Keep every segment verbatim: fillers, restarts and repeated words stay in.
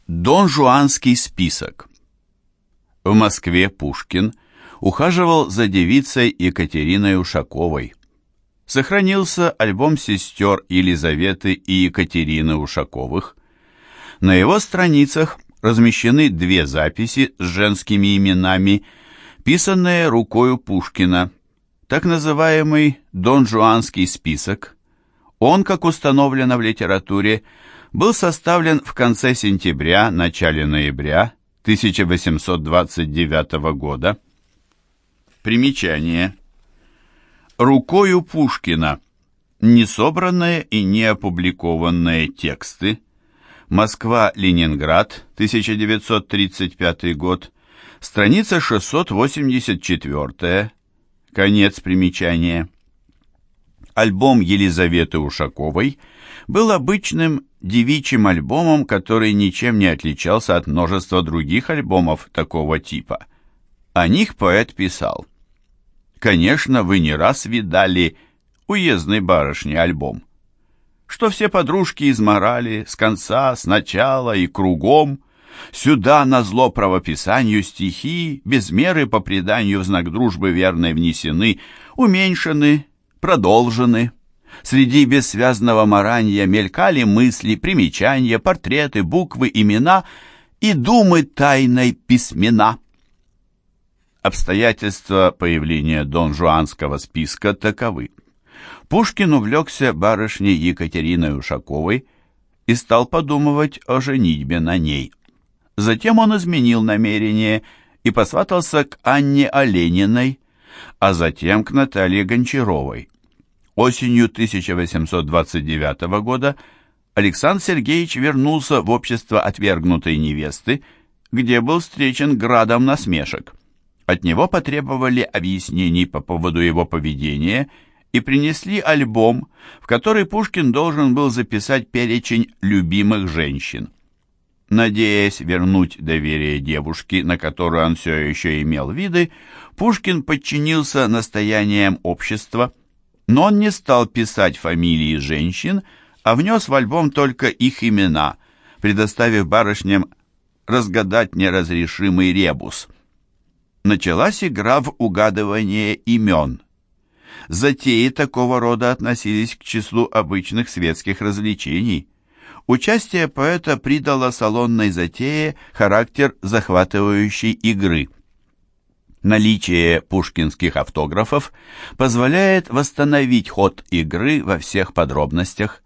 Донжуанский список. В Москве Пушкин ухаживал за девицей Екатериной Ушаковой. Сохранился альбом сестер Елизаветы и Екатерины Ушаковых. На его страницах размещены две записи с женскими именами, писанные рукою Пушкина, так называемый Донжуанский список. Он, как установлено в литературе, был составлен в конце сентября, начале ноября тысяча восемьсот двадцать девятого года. Примечание. Рукою Пушкина. Несобранные и не опубликованные тексты. Москва-Ленинград, тысяча девятьсот тридцать пятый год. Страница шестьсот восемьдесят четыре. Конец примечания. Альбом Елизаветы Ушаковой был обычным девичьим альбомом, который ничем не отличался от множества других альбомов такого типа. О них поэт писал: «Конечно, вы не раз видали уездной барышни альбом, что все подружки изморали с конца, с начала и кругом, сюда назло правописанию стихи, без меры по преданию в знак дружбы верной внесены, уменьшены, продолжены. Среди бессвязного маранья мелькали мысли, примечания, портреты, буквы, имена и думы тайной письмена». Обстоятельства появления донжуанского списка таковы. Пушкин увлекся барышней Екатериной Ушаковой и стал подумывать о женитьбе на ней. Затем он изменил намерение и посватался к Анне Олениной, а затем к Наталье Гончаровой. Осенью тысяча восемьсот двадцать девятого года Александр Сергеевич вернулся в общество отвергнутой невесты, где был встречен градом насмешек. От него потребовали объяснений по поводу его поведения и принесли альбом, в который Пушкин должен был записать перечень любимых женщин. Надеясь вернуть доверие девушки, на которую он все еще имел виды, Пушкин подчинился настояниям общества, но он не стал писать фамилии женщин, а внес в альбом только их имена, предоставив барышням разгадать неразрешимый ребус. Началась игра в угадывание имен. Затеи такого рода относились к числу обычных светских развлечений. Участие поэта придало салонной затее характер захватывающей игры. Наличие пушкинских автографов позволяет восстановить ход игры во всех подробностях.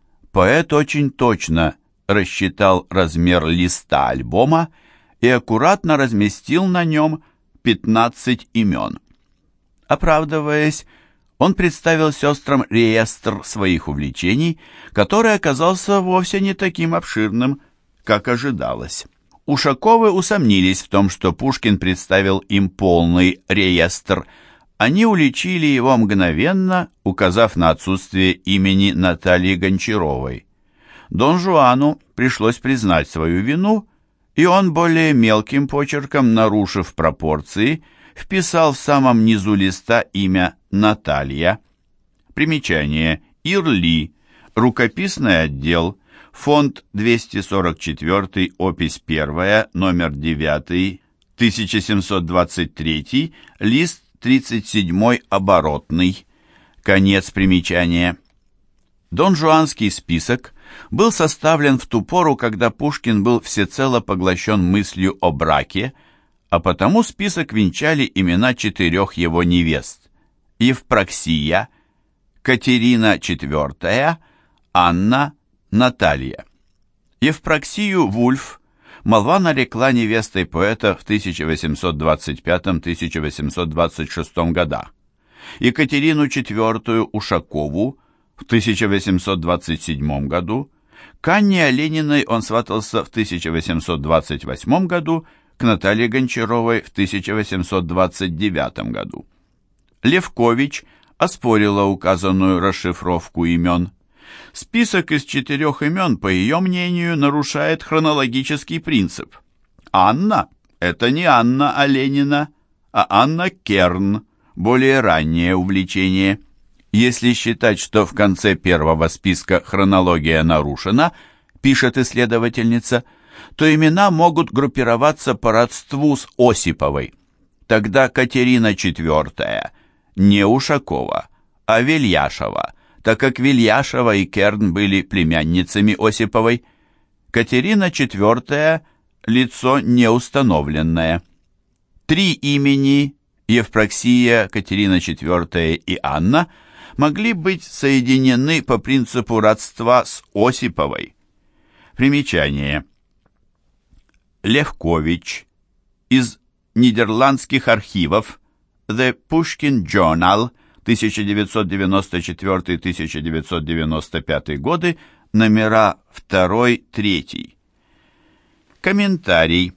Поэт очень точно рассчитал размер листа альбома и аккуратно разместил на нем пятнадцать имен. Оправдываясь, он представил сестрам реестр своих увлечений, который оказался вовсе не таким обширным, как ожидалось. Ушаковы усомнились в том, что Пушкин представил им полный реестр. Они уличили его мгновенно, указав на отсутствие имени Натальи Гончаровой. Дон Жуану пришлось признать свою вину, и он более мелким почерком, нарушив пропорции, вписал в самом низу листа имя Наталья. Примечание. Ирли. Рукописный отдел. Фонд двести сорок четыре, опись первая, номер девять, тысяча семьсот двадцать три, лист тридцать семь, оборотный. Конец примечания. Донжуанский список был составлен в ту пору, когда Пушкин был всецело поглощен мыслью о браке, а потому список венчали имена четырех его невест: Евпроксия, Катерина четвертая, Анна, Наталья. Евпроксию Вульф молва нарекла невестой поэта в тысяча восемьсот двадцать пятом — тысяча восемьсот двадцать шестом годах. Екатерину четвертую Ушакову в тысяча восемьсот двадцать седьмом году, к Анне Олениной он сватался в тысяча восемьсот двадцать восьмом году, к Наталье Гончаровой в тысяча восемьсот двадцать девятом году. Левкович оспорила указанную расшифровку имен. Список из четырех имен, по ее мнению, нарушает хронологический принцип. Анна – это не Анна Оленина, а Анна Керн, более раннее увлечение. Если считать, что в конце первого списка хронология нарушена, пишет исследовательница, то имена могут группироваться по родству с Осиповой. Тогда Катерина четвёртая не Ушакова, а Вельяшева, так как Вельяшева и Керн были племянницами Осиповой. Катерина четвёртая – лицо неустановленное. Три имени – Евпроксия, Катерина четвёртая и Анна – могли быть соединены по принципу родства с Осиповой. Примечание. Левкович из нидерландских архивов The Pushkin Journal тысяча девятьсот девяносто четвёртый — тысяча девятьсот девяносто пятый годы, номера два-три. Комментарий.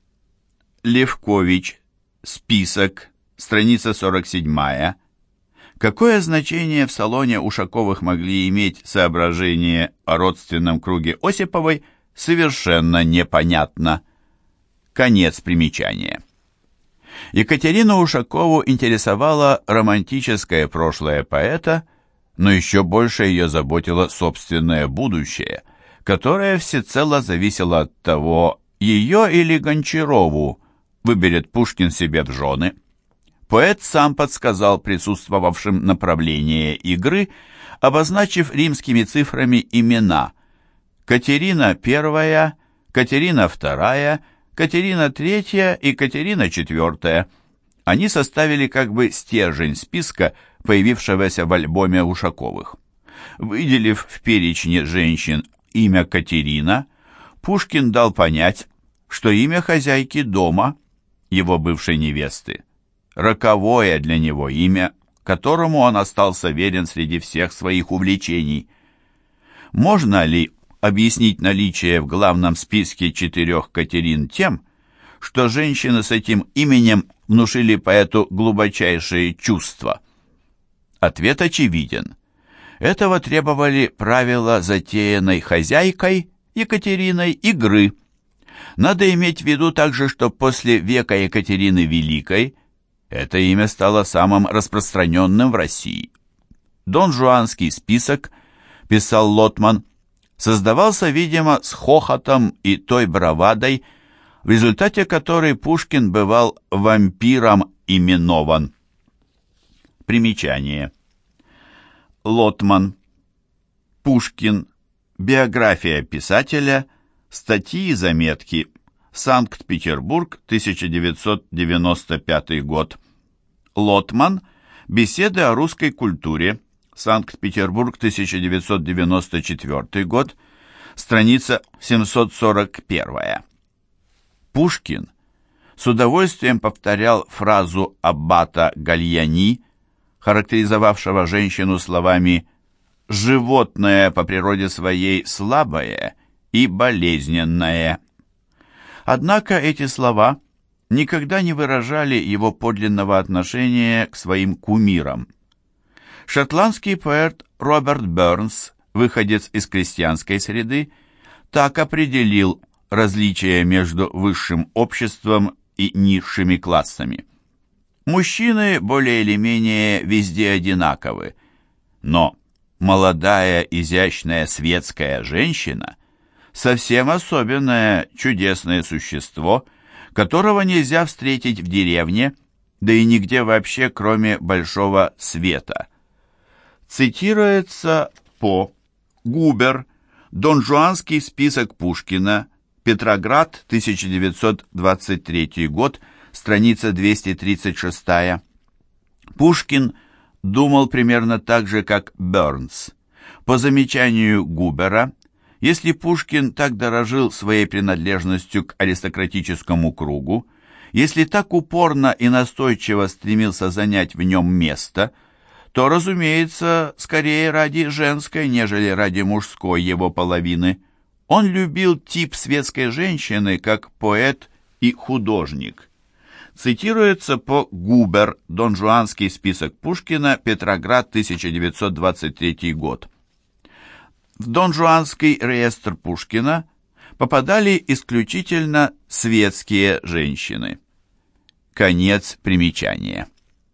Левкович. Список. Страница сорок семь. Какое значение в салоне Ушаковых могли иметь соображения о родственном круге Осиповой, совершенно непонятно. Конец примечания. Екатерину Ушакову интересовало романтическое прошлое поэта, но еще больше ее заботило собственное будущее, которое всецело зависело от того, ее или Гончарову выберет Пушкин себе в жены. Поэт сам подсказал присутствовавшим направление игры, обозначив римскими цифрами имена: Катерина первая, Катерина вторая, Катерина третья и Катерина четвёртая. Они составили как бы стержень списка, появившегося в альбоме Ушаковых. Выделив в перечне женщин имя Катерина, Пушкин дал понять, что имя хозяйки дома, его бывшей невесты, роковое для него имя, которому он остался верен среди всех своих увлечений. Можно ли объяснить наличие в главном списке четырех Катерин тем, что женщины с этим именем внушили поэту глубочайшие чувства? Ответ очевиден. Этого требовали правила затеянной хозяйкой Екатериной игры. Надо иметь в виду также, что после века Екатерины Великой это имя стало самым распространенным в России. Дон-Жуанский список, писал Лотман, создавался, видимо, с хохотом и той бравадой, в результате которой Пушкин бывал вампиром именован. Примечание. Лотман. Пушкин. Биография писателя. Статьи и заметки. Санкт-Петербург, тысяча девятьсот девяносто пятый год. Лотман. Беседы о русской культуре. Санкт-Петербург, тысяча девятьсот девяносто четвёртый год. Страница семьсот сорок один. Пушкин с удовольствием повторял фразу аббата Гальяни, характеризовавшего женщину словами «животное по природе своей слабое и болезненное». Однако эти слова никогда не выражали его подлинного отношения к своим кумирам. Шотландский поэт Роберт Бернс, выходец из крестьянской среды, так определил различие между высшим обществом и низшими классами. Мужчины более или менее везде одинаковы, но молодая, изящная светская женщина – совсем особенное чудесное существо, которого нельзя встретить в деревне, да и нигде вообще, кроме большого света. Цитируется по Губер, Дон-Жуанский список Пушкина, Петроград, тысяча девятьсот двадцать третий год, страница двести тридцать шесть. Пушкин думал примерно так же, как Бернс. По замечанию Губера, если Пушкин так дорожил своей принадлежностью к аристократическому кругу, если так упорно и настойчиво стремился занять в нем место, то, разумеется, скорее ради женской, нежели ради мужской его половины. Он любил тип светской женщины как поэт и художник. Цитируется по Губер, Дон-Жуанский список Пушкина, Петроград, тысяча девятьсот двадцать третий год. В Дон-Жуанский реестр Пушкина попадали исключительно светские женщины. Конец примечания.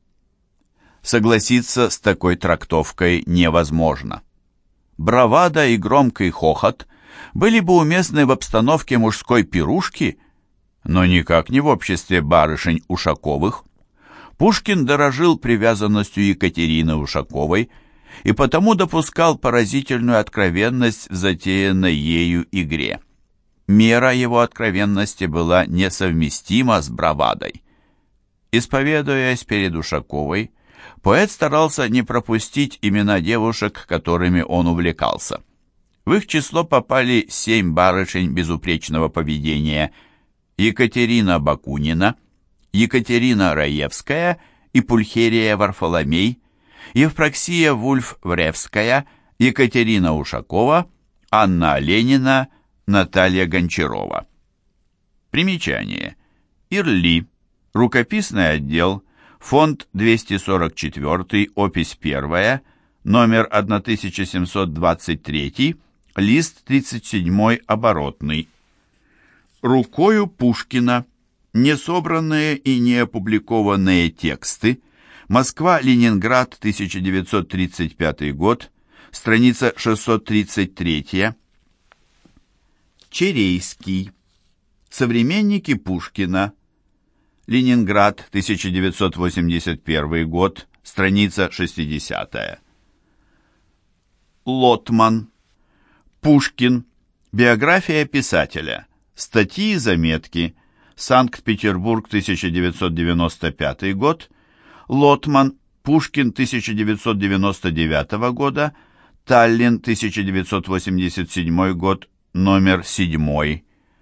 Согласиться с такой трактовкой невозможно. Бравада и громкий хохот были бы уместны в обстановке мужской пирушки, но никак не в обществе барышень Ушаковых. Пушкин дорожил привязанностью Екатерины Ушаковой и потому допускал поразительную откровенность в затеянной ею игре. Мера его откровенности была несовместима с бравадой. Исповедуясь перед Ушаковой, поэт старался не пропустить имена девушек, которыми он увлекался. В их число попали семь барышень безупречного поведения: Екатерина Бакунина, Екатерина Раевская и Пульхерия Варфоломей, Евпроксия Вульф-Вревская, Екатерина Ушакова, Анна Оленина, Наталья Гончарова. Примечание. Ирли. Рукописный отдел. Фонд двести сорок четыре, опись первая, номер тысяча семьсот двадцать три, лист тридцать семь оборотный. Рукою Пушкина. Несобранные и не опубликованные тексты. Москва-Ленинград, тысяча девятьсот тридцать пятый год, страница шестьсот тридцать три. Черейский. Современники Пушкина. Ленинград, тысяча девятьсот восемьдесят первый год, страница шестидесятая. Лотман. Пушкин. Биография писателя. Статьи и заметки. Санкт-Петербург, тысяча девятьсот девяносто пятый год. Лотман. Пушкин, тысяча девятьсот девяносто девятого года. Таллин, тысяча девятьсот восемьдесят седьмой год, номер семь.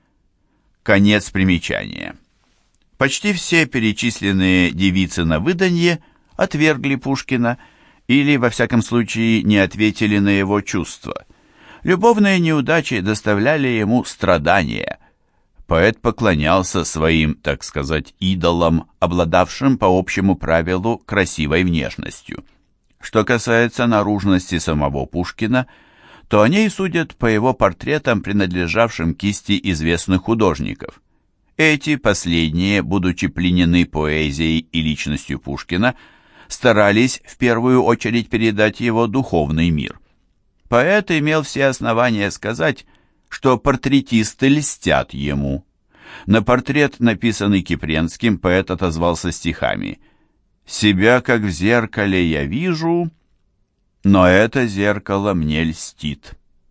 Конец примечания. Почти все перечисленные девицы на выданье отвергли Пушкина или, во всяком случае, не ответили на его чувства. Любовные неудачи доставляли ему страдания. Поэт поклонялся своим, так сказать, идолам, обладавшим по общему правилу красивой внешностью. Что касается наружности самого Пушкина, то о ней судят по его портретам, принадлежавшим кисти известных художников. Эти последние, будучи пленены поэзией и личностью Пушкина, старались в первую очередь передать его духовный мир. Поэт имел все основания сказать, что портретисты льстят ему. На портрет, написанный Кипренским, поэт отозвался стихами: «Себя, как в зеркале, я вижу, но это зеркало мне льстит».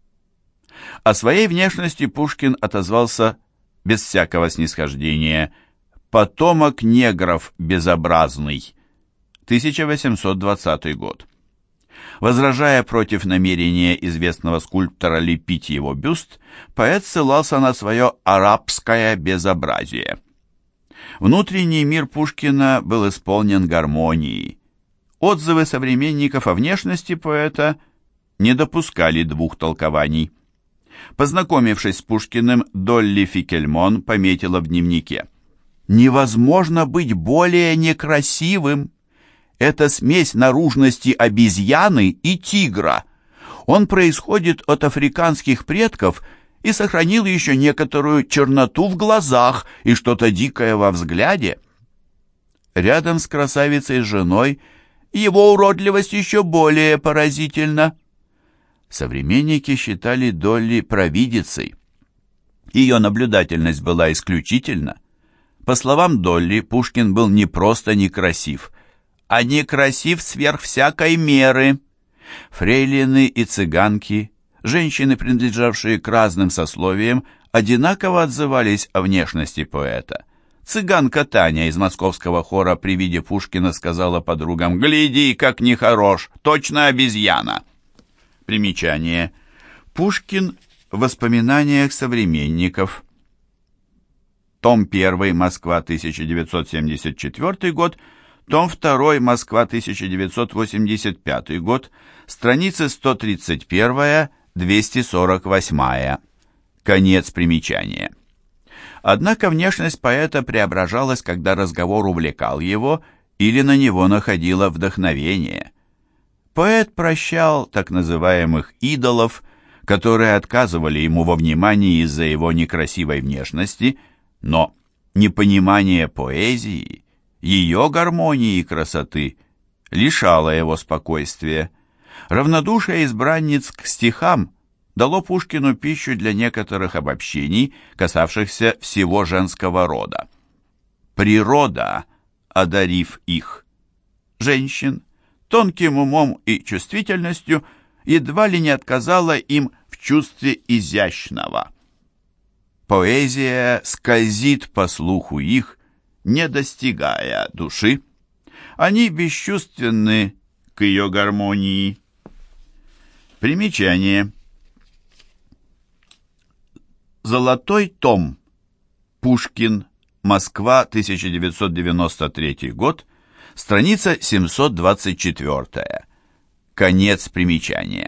О своей внешности Пушкин отозвался без всякого снисхождения: «Потомок негров безобразный», тысяча восемьсот двадцатый год. Возражая против намерения известного скульптора лепить его бюст, поэт ссылался на свое арабское безобразие. Внутренний мир Пушкина был исполнен гармонией. Отзывы современников о внешности поэта не допускали двух толкований. Познакомившись с Пушкиным, Долли Фикельмон пометила в дневнике: «Невозможно быть более некрасивым. Это смесь наружности обезьяны и тигра. Он происходит от африканских предков и сохранил еще некоторую черноту в глазах и что-то дикое во взгляде. Рядом с красавицей-женой его уродливость еще более поразительна». Современники считали Долли провидицей. Ее наблюдательность была исключительна. По словам Долли, Пушкин был не просто некрасив, а некрасив сверх всякой меры. Фрейлины и цыганки, женщины, принадлежавшие к разным сословиям, одинаково отзывались о внешности поэта. Цыганка Таня из московского хора при виде Пушкина сказала подругам: «Гляди, как нехорош, точно обезьяна». Примечание. Пушкин в воспоминаниях современников. Том первый, Москва, тысяча девятьсот семьдесят четвёртый год. Том второй, Москва, тысяча девятьсот восемьдесят пятый год. Страницы сто тридцать один — двести сорок восемь. Конец примечания. Однако внешность поэта преображалась, когда разговор увлекал его или на него находило вдохновение. Поэт прощал так называемых идолов, которые отказывали ему во внимании из-за его некрасивой внешности, но непонимание поэзии, ее гармонии и красоты лишало его спокойствия. Равнодушие избранниц к стихам дало Пушкину пищу для некоторых обобщений, касавшихся всего женского рода. Природа, одарив их, женщин, тонким умом и чувствительностью, едва ли не отказала им в чувстве изящного. Поэзия скользит по слуху их, не достигая души. Они бесчувственны к ее гармонии. Примечание. Золотой том. Пушкин. Москва, тысяча девятьсот девяносто третий год. Страница семьсот двадцать четыре. Конец примечания.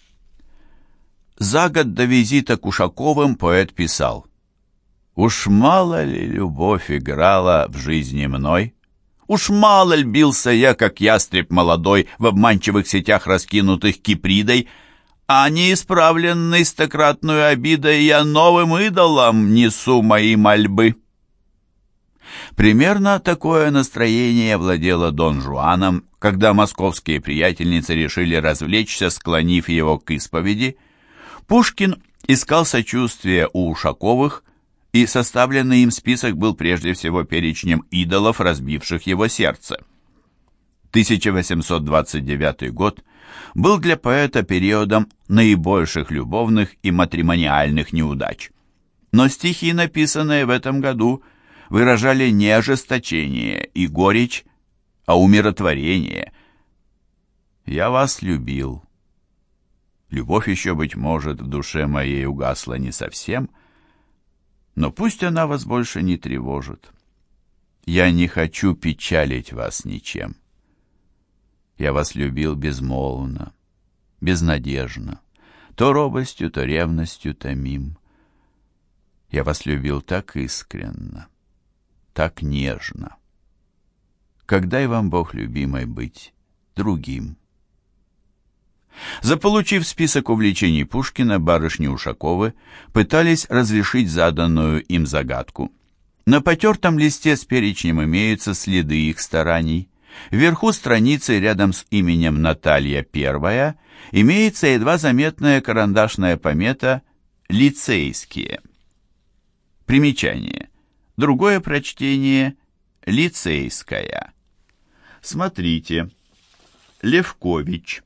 За год до визита к Ушаковым поэт писал: «Уж мало ли любовь играла в жизни мной? Уж мало ль бился я, как ястреб молодой, в обманчивых сетях, раскинутых Кипридой, а неисправленный стократную обидой я новым идолам несу мои мольбы». Примерно такое настроение владело Дон Жуаном, когда московские приятельницы решили развлечься, склонив его к исповеди. Пушкин искал сочувствия у Ушаковых, и составленный им список был прежде всего перечнем идолов, разбивших его сердце. тысяча восемьсот двадцать девятый год был для поэта периодом наибольших любовных и матримониальных неудач. Но стихи, написанные в этом году, выражали не ожесточение и горечь, а умиротворение. «Я вас любил. Любовь еще, быть может, в душе моей угасла не совсем, но пусть она вас больше не тревожит. Я не хочу печалить вас ничем. Я вас любил безмолвно, безнадежно, то робостью, то ревностью томим. Я вас любил так искренно, так нежно. Когда и вам Бог, любимой, быть другим». Заполучив список увлечений Пушкина, барышни Ушаковы пытались разрешить заданную им загадку. На потертом листе с перечнем имеются следы их стараний. Вверху страницы рядом с именем Наталья Первая имеется едва заметная карандашная помета «Лицейские». Примечание. Другое прочтение «Лицейская». Смотрите. Левкович.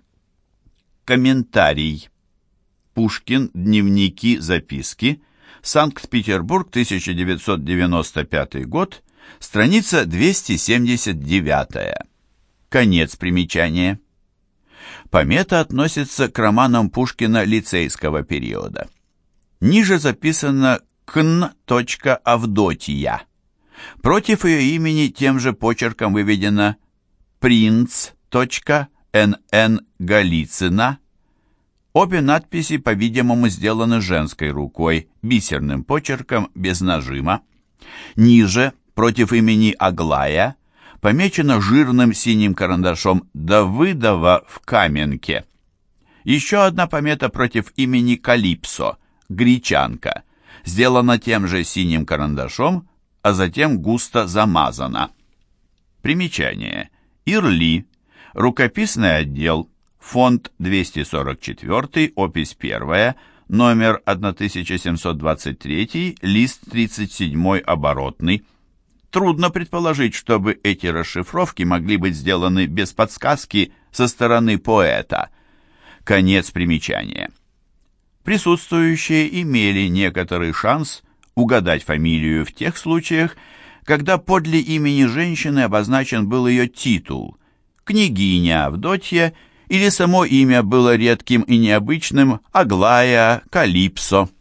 Комментарий. Пушкин. Дневники, записки. Санкт-Петербург, тысяча девятьсот девяносто пятый год. Страница двести семьдесят девять. Конец примечания. Помета относится к романам Пушкина лицейского периода. Ниже записано «Кн. Авдотья». Против ее имени тем же почерком выведено «Принц. эн эн. Голицына». Обе надписи, по-видимому, сделаны женской рукой, бисерным почерком, без нажима. Ниже, против имени Аглая, помечено жирным синим карандашом «Давыдова в Каменке». Еще одна помета против имени Калипсо, Гречанка, сделана тем же синим карандашом, а затем густо замазана. Примечание. Ирли. Рукописный отдел. Фонд двести сорок четыре, опись первая, номер тысяча семьсот двадцать три, лист тридцать семь, оборотный. Трудно предположить, чтобы эти расшифровки могли быть сделаны без подсказки со стороны поэта. Конец примечания. Присутствующие имели некоторый шанс угадать фамилию в тех случаях, когда подле имени женщины обозначен был ее титул – княгиня Авдотья, или само имя было редким и необычным – Аглая, Калипсо.